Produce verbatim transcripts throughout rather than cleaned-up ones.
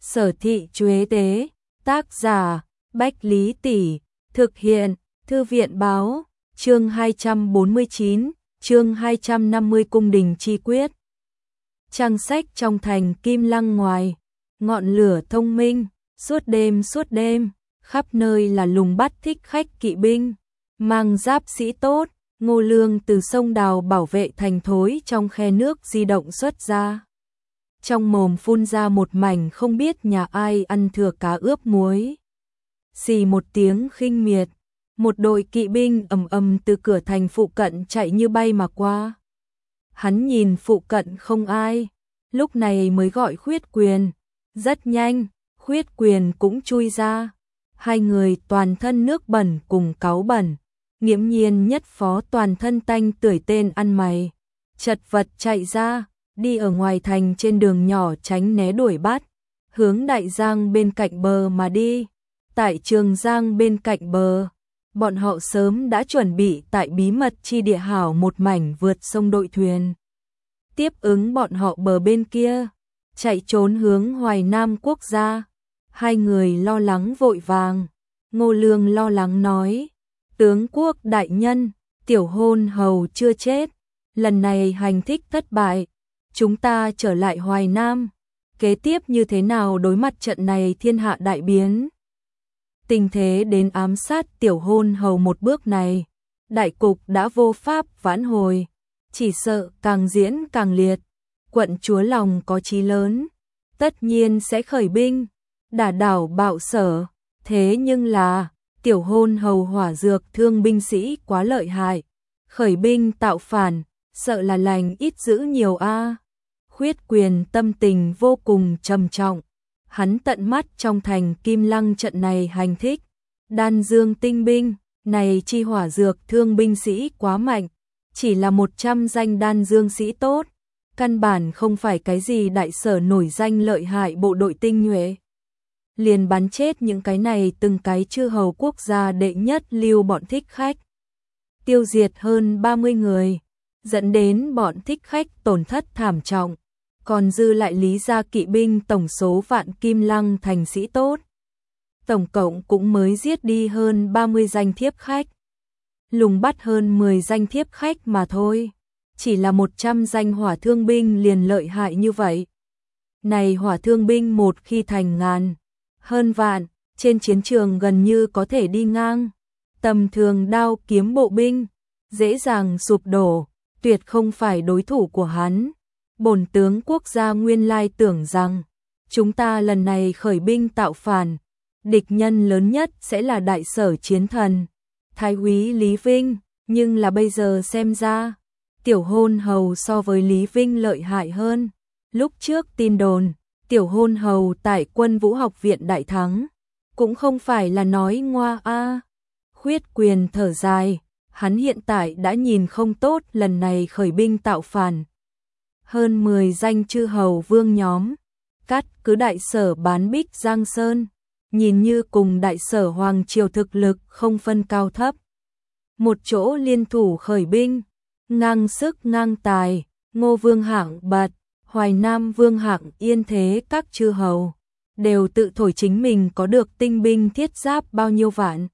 Sở thị Chuế tế, tác giả, Bách Lý Tỷ, thực hiện, Thư viện báo, chương hai trăm bốn mươi chín, chương hai trăm năm mươi cung đình chi quyết. Trang sách trong thành Kim Lăng ngoài, ngọn lửa thông minh, suốt đêm suốt đêm, khắp nơi là lùng bắt thích khách kỵ binh, mang giáp sĩ tốt, Ngô Lương từ sông đào bảo vệ thành thối trong khe nước di động xuất ra. Trong mồm phun ra một mảnh không biết nhà ai ăn thừa cá ướp muối. Xì một tiếng khinh miệt, một đội kỵ binh ầm ầm từ cửa thành phụ cận chạy như bay mà qua. Hắn nhìn phụ cận không ai, lúc này mới gọi Khuyết Quyền. Rất nhanh, Khuyết Quyền cũng chui ra. Hai người toàn thân nước bẩn cùng cáu bẩn, nghiễm nhiên nhất phó toàn thân tanh tưởi tên ăn mày. Chật vật chạy ra, đi ở ngoài thành trên đường nhỏ tránh né đuổi bắt, hướng Đại Giang bên cạnh bờ mà đi. Tại Trường Giang bên cạnh bờ, bọn họ sớm đã chuẩn bị tại bí mật chi địa hảo một mảnh vượt sông đội thuyền. Tiếp ứng bọn họ bờ bên kia, chạy trốn hướng Hoài Nam quốc gia. Hai người lo lắng vội vàng, Ngô Lương lo lắng nói, tướng quốc đại nhân, tiểu hôn hầu chưa chết, lần này hành thích thất bại, chúng ta trở lại Hoài Nam, kế tiếp như thế nào đối mặt trận này thiên hạ đại biến. Tình thế đến ám sát tiểu hôn hầu một bước này, đại cục đã vô pháp vãn hồi, chỉ sợ càng diễn càng liệt. Quận chúa lòng có chí lớn, tất nhiên sẽ khởi binh, đả đảo Bạo Sở, thế nhưng là, tiểu hôn hầu hỏa dược thương binh sĩ quá lợi hại, khởi binh tạo phản, sợ là lành ít dữ nhiều a. Khuyết Quyền tâm tình vô cùng trầm trọng, hắn tận mắt trong thành Kim Lăng trận này hành thích, đan dương tinh binh, này chi hỏa dược thương binh sĩ quá mạnh, chỉ là một trăm danh đan dương sĩ tốt, căn bản không phải cái gì đại sở nổi danh lợi hại bộ đội tinh nhuệ. Liền bắn chết những cái này từng cái chư hầu quốc gia đệ nhất lưu bọn thích khách. Tiêu diệt hơn ba mươi người, dẫn đến bọn thích khách tổn thất thảm trọng, còn dư lại lý gia kỵ binh tổng số vạn Kim Lăng thành sĩ tốt. Tổng cộng cũng mới giết đi hơn ba mươi danh thiếp khách, lùng bắt hơn mười danh thiếp khách mà thôi. Chỉ là một trăm danh hỏa thương binh liền lợi hại như vậy. Này hỏa thương binh một khi thành ngàn, hơn vạn, trên chiến trường gần như có thể đi ngang. Tầm thường đao kiếm bộ binh, dễ dàng sụp đổ, tuyệt không phải đối thủ của hắn. Bổn tướng quốc gia nguyên lai tưởng rằng, chúng ta lần này khởi binh tạo phản, địch nhân lớn nhất sẽ là đại sở chiến thần, Thái úy Lý Vinh, nhưng là bây giờ xem ra, tiểu hôn hầu so với Lý Vinh lợi hại hơn. Lúc trước tin đồn, tiểu hôn hầu tại Quân Vũ học viện đại thắng, cũng không phải là nói ngoa a. Khuyết Quyền thở dài, hắn hiện tại đã nhìn không tốt lần này khởi binh tạo phản. Hơn mười danh chư hầu vương nhóm, cắt cứ đại sở bán Bích Giang Sơn, nhìn như cùng đại sở hoàng triều thực lực không phân cao thấp. Một chỗ liên thủ khởi binh, ngang sức ngang tài, Ngô Vương hạng bật, Hoài Nam Vương hạng yên thế các chư hầu, đều tự thổi chính mình có được tinh binh thiết giáp bao nhiêu vạn,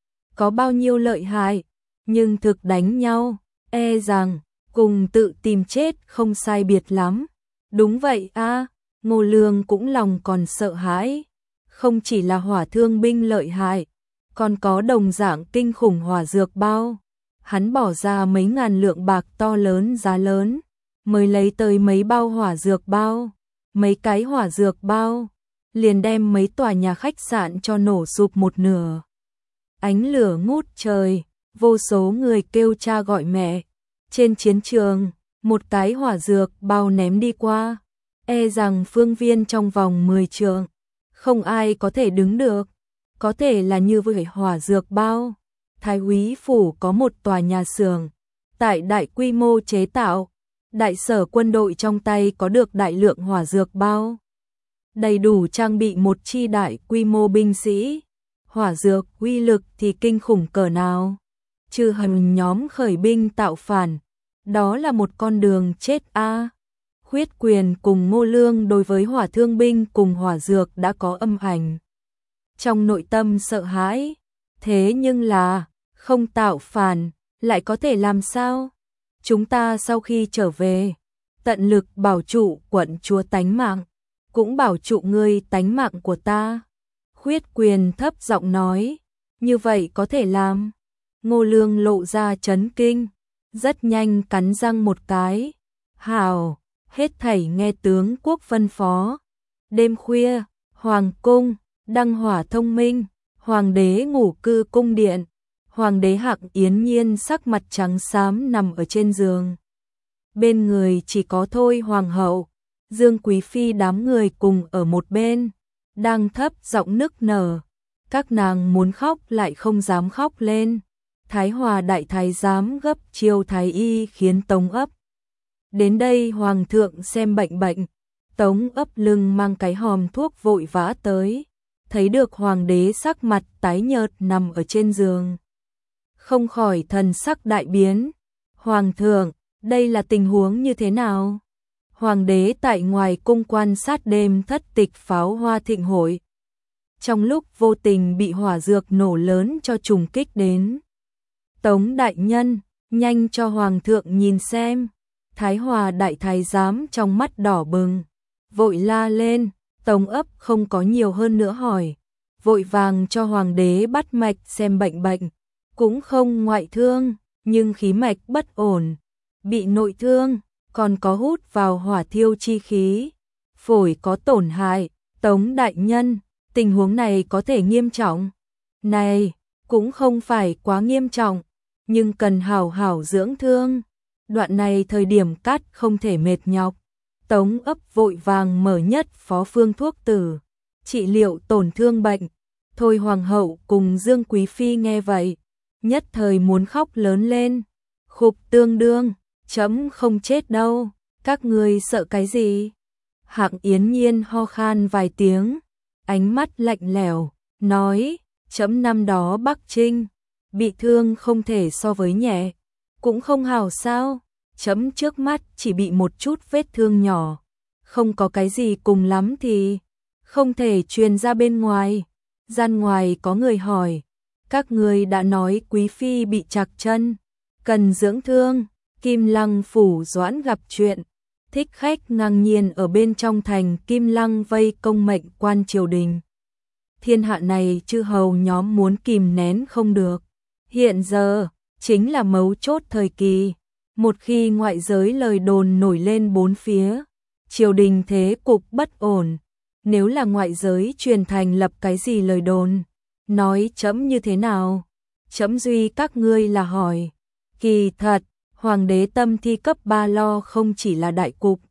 có bao nhiêu lợi hại, nhưng thực đánh nhau, e rằng, cùng tự tìm chết không sai biệt lắm. Đúng vậy a, Ngô Lương cũng lòng còn sợ hãi, không chỉ là hỏa thương binh lợi hại, còn có đồng dạng kinh khủng hỏa dược bao. Hắn bỏ ra mấy ngàn lượng bạc to lớn giá lớn, mới lấy tới mấy bao hỏa dược bao, mấy cái hỏa dược bao, liền đem mấy tòa nhà khách sạn cho nổ sụp một nửa. Ánh lửa ngút trời, vô số người kêu cha gọi mẹ. Trên chiến trường, một cái hỏa dược bao ném đi qua, e rằng phương viên trong vòng mười trượng, không ai có thể đứng được. Có thể là như vậy hỏa dược bao. Thái úy phủ có một tòa nhà xưởng, tại đại quy mô chế tạo, đại sở quân đội trong tay có được đại lượng hỏa dược bao, đầy đủ trang bị một chi đại quy mô binh sĩ. Hỏa dược uy lực thì kinh khủng cỡ nào, trừ hầm nhóm khởi binh tạo phản, đó là một con đường chết a. Khuyết Quyền cùng Ngô Lương đối với hỏa thương binh cùng hỏa dược đã có âm ảnh. Trong nội tâm sợ hãi, thế nhưng là, không tạo phản, lại có thể làm sao? Chúng ta sau khi trở về, tận lực bảo trụ quận chúa tánh mạng, cũng bảo trụ ngươi tánh mạng của ta. Khuyết Quyền thấp giọng nói, như vậy có thể làm. Ngô Lương lộ ra chấn kinh, rất nhanh cắn răng một cái. Hảo, hết thảy nghe tướng quốc phân phó. Đêm khuya, hoàng cung, đăng hỏa thông minh, hoàng đế ngủ cư cung điện. Hoàng đế Hạng Yến Nhiên sắc mặt trắng xám nằm ở trên giường. Bên người chỉ có Thôi hoàng hậu, Dương Quý phi đám người cùng ở một bên, đang thấp giọng nức nở. Các nàng muốn khóc lại không dám khóc lên. Thái Hòa đại thái giám gấp chiêu thái y khiến Tống ấp. Đến đây hoàng thượng xem bệnh bệnh, Tống ấp lưng mang cái hòm thuốc vội vã tới, thấy được hoàng đế sắc mặt tái nhợt nằm ở trên giường. Không khỏi thần sắc đại biến. Hoàng thượng, đây là tình huống như thế nào? Hoàng đế tại ngoài cung quan sát đêm thất tịch pháo hoa thịnh hội. Trong lúc vô tình bị hỏa dược nổ lớn cho trùng kích đến. Tống đại nhân, nhanh cho hoàng thượng nhìn xem. Thái Hòa đại thái giám trong mắt đỏ bừng, vội la lên. Tống ấp không có nhiều hơn nữa hỏi, vội vàng cho hoàng đế bắt mạch xem bệnh bệnh. Cũng không ngoại thương, nhưng khí mạch bất ổn, bị nội thương, còn có hút vào hỏa thiêu chi khí, phổi có tổn hại. Tống đại nhân, tình huống này có thể nghiêm trọng. Này, cũng không phải quá nghiêm trọng, nhưng cần hảo hảo dưỡng thương. Đoạn này thời điểm cắt không thể mệt nhọc. Tống ấp vội vàng mở nhất phó phương thuốc tử, trị liệu tổn thương bệnh. Thôi hoàng hậu cùng Dương Quý phi nghe vậy, nhất thời muốn khóc lớn lên. Khục tương đương, chấm không chết đâu, các ngươi sợ cái gì? Hạng Yến Nhiên ho khan vài tiếng, ánh mắt lạnh lẽo, nói, chấm năm đó Bắc Trinh, bị thương không thể so với nhẹ, cũng không hảo sao, chấm trước mắt chỉ bị một chút vết thương nhỏ, không có cái gì, cùng lắm thì không thể truyền ra bên ngoài. Gian ngoài có người hỏi, các ngươi đã nói quý phi bị trạc chân, cần dưỡng thương. Kim Lăng phủ Doãn gặp chuyện, thích khách ngang nhiên ở bên trong thành Kim Lăng vây công mệnh quan triều đình. Thiên hạ này chư hầu nhóm muốn kìm nén không được. Hiện giờ chính là mấu chốt thời kỳ, một khi ngoại giới lời đồn nổi lên bốn phía, triều đình thế cục bất ổn. Nếu là ngoại giới truyền thành lập cái gì lời đồn, nói chấm như thế nào? Chấm duy các ngươi là hỏi. Kỳ thật, hoàng đế tâm thi cấp ba lo không chỉ là đại cục,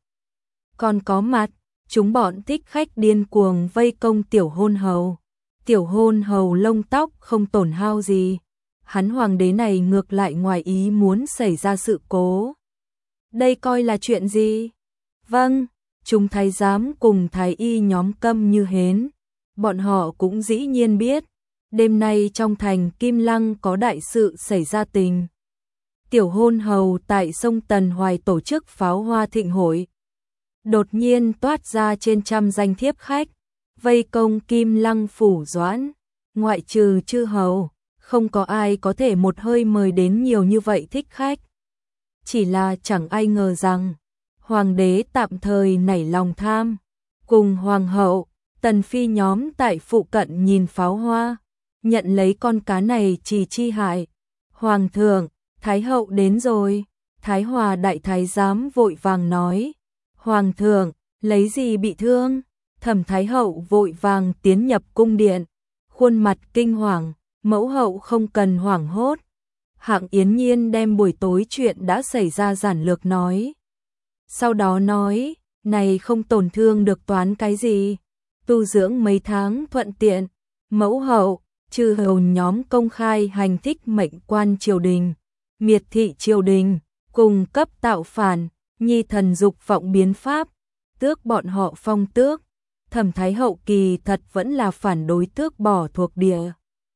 còn có mặt, chúng bọn thích khách điên cuồng vây công tiểu hôn hầu. Tiểu hôn hầu lông tóc không tổn hao gì, hắn hoàng đế này ngược lại ngoài ý muốn xảy ra sự cố. Đây coi là chuyện gì? Vâng, chúng thái giám cùng thái y nhóm câm như hến, bọn họ cũng dĩ nhiên biết, đêm nay trong thành Kim Lăng có đại sự xảy ra tình. Tiểu hôn hầu tại sông Tần Hoài tổ chức pháo hoa thịnh hội, đột nhiên toát ra trên trăm danh thiếp khách, vây công Kim Lăng phủ Doãn, ngoại trừ chư hầu, không có ai có thể một hơi mời đến nhiều như vậy thích khách. Chỉ là chẳng ai ngờ rằng, hoàng đế tạm thời nảy lòng tham, cùng hoàng hậu, tần phi nhóm tại phụ cận nhìn pháo hoa, nhận lấy con cá này chỉ chi hại. Hoàng thượng, Thái hậu đến rồi. Thái Hòa đại thái giám vội vàng nói, hoàng thượng, lấy gì bị thương? Thẩm Thái hậu vội vàng tiến nhập cung điện, khuôn mặt kinh hoàng. Mẫu hậu không cần hoảng hốt. Hạng Yến Nhiên đem buổi tối chuyện đã xảy ra giản lược nói. Sau đó nói, này không tổn thương được toán cái gì, tu dưỡng mấy tháng thuận tiện. Mẫu hậu, chư hầu nhóm công khai hành thích mệnh quan triều đình, miệt thị triều đình, cùng cấp tạo phản, nhi thần dục vọng biến pháp, tước bọn họ phong tước. Thẩm Thái hậu kỳ thật vẫn là phản đối tước bỏ thuộc địa.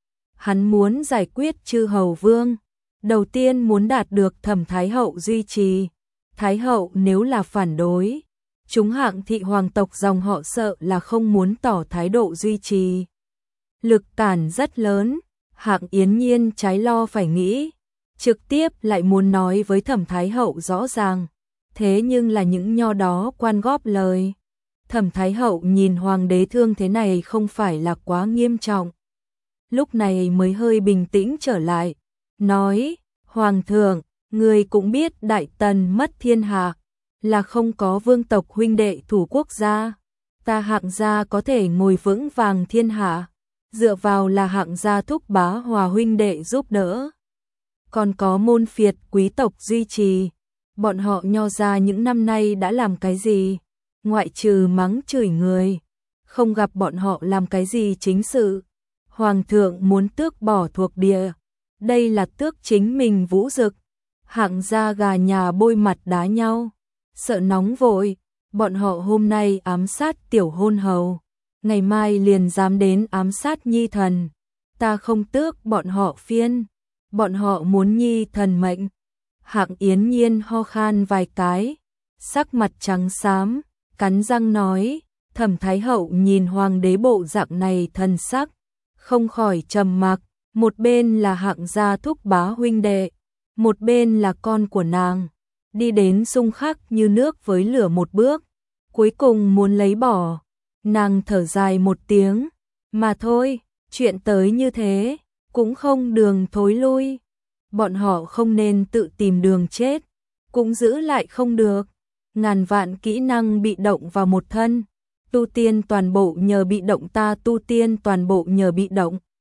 Hắn muốn giải quyết chư hầu vương, đầu tiên muốn đạt được Thẩm Thái hậu duy trì. Thái hậu nếu là phản đối, chúng Hạng thị hoàng tộc dòng họ sợ là không muốn tỏ thái độ duy trì. Lực cản rất lớn, Hạng Yến Nhiên trái lo phải nghĩ, trực tiếp lại muốn nói với Thẩm Thái Hậu rõ ràng, thế nhưng là những nho đó quan góp lời. Thẩm Thái Hậu nhìn hoàng đế thương thế này không phải là quá nghiêm trọng. Lúc này mới hơi bình tĩnh trở lại, nói, Hoàng thượng, người cũng biết Đại Tần mất thiên hạ, là không có vương tộc huynh đệ thủ quốc gia. Ta Hạng gia có thể ngồi vững vàng thiên hạ, dựa vào là Hạng gia thúc bá hòa huynh đệ giúp đỡ. Còn có môn phiệt quý tộc duy trì, bọn họ nho gia những năm nay đã làm cái gì? Ngoại trừ mắng chửi người, không gặp bọn họ làm cái gì chính sự. Hoàng thượng muốn tước bỏ thuộc địa, đây là tước chính mình vũ dực. Hạng gia gà nhà bôi mặt đá nhau, sợ nóng vội, bọn họ hôm nay ám sát tiểu hôn hầu, ngày mai liền dám đến ám sát nhi thần. Ta không tước bọn họ phiên, bọn họ muốn nhi thần mệnh. Hạng Yến Nhiên ho khan vài cái, sắc mặt trắng xám, cắn răng nói. Thẩm Thái Hậu nhìn hoàng đế bộ dạng này thần sắc, không khỏi trầm mặc. Một bên là Hạng gia thúc bá huynh đệ, một bên là con của nàng, đi đến xung khắc như nước với lửa một bước, cuối cùng muốn lấy bỏ. Nàng thở dài một tiếng, mà thôi, chuyện tới như thế, cũng không đường thối lui. Bọn họ không nên tự tìm đường chết, cũng giữ lại không được. Ngàn vạn kỹ năng bị động vào một thân, tu tiên toàn bộ nhờ bị động, ta tu tiên toàn bộ nhờ bị động.